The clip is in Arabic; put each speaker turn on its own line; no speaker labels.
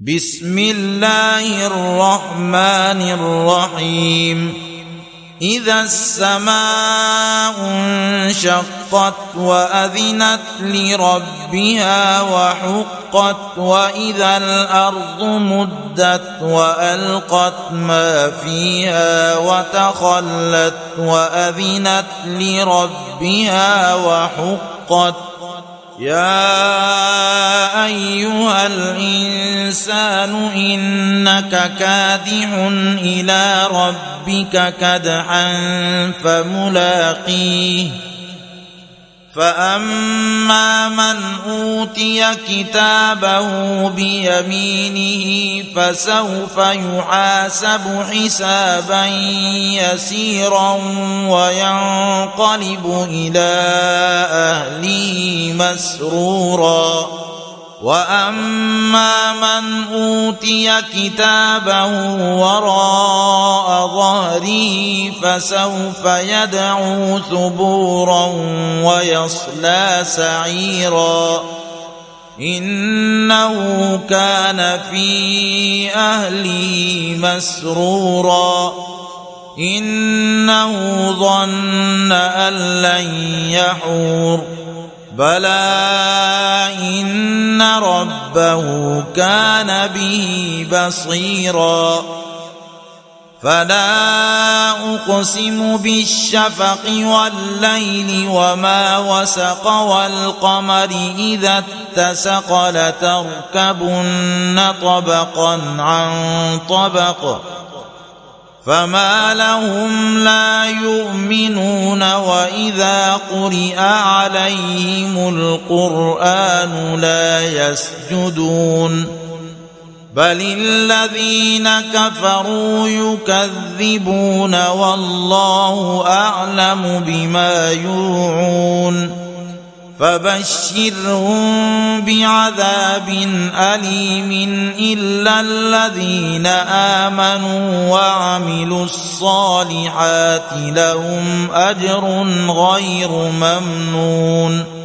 بسم الله الرحمن الرحيم إذا السماء انشقت وأذنت لربها وحقت وإذا الأرض مدت وألقت ما فيها وتخلت وأذنت لربها وحقت يا أيها الإنسان إنك كادح إلى ربك كدحا فملاقيه فأما من أوتي كتابه بيمينه فسوف يحاسب حسابا يسيرا وينقلب إلى أهله مسرورا وأما من أوتي كتابه وراء ظهره فسوف يدعو ثبورا ويصلى سعيرا إنه كان في أهله مسرورا إنه ظن أن لن يحور بلى إن ربه كان به بصيرا فلا أقسم بالشفق والليل وما وسق والقمر إذا اتسق لتركبن طبقا عن طبق فما لهم لا يؤمنون وإذا قرئ عليهم القرآن لا يسجدون بل الذين كفروا يكذبون والله أعلم بما يوعون فبشرهم بعذاب أليم إلا الذين آمنوا وعملوا الصالحات لهم أجر غير ممنون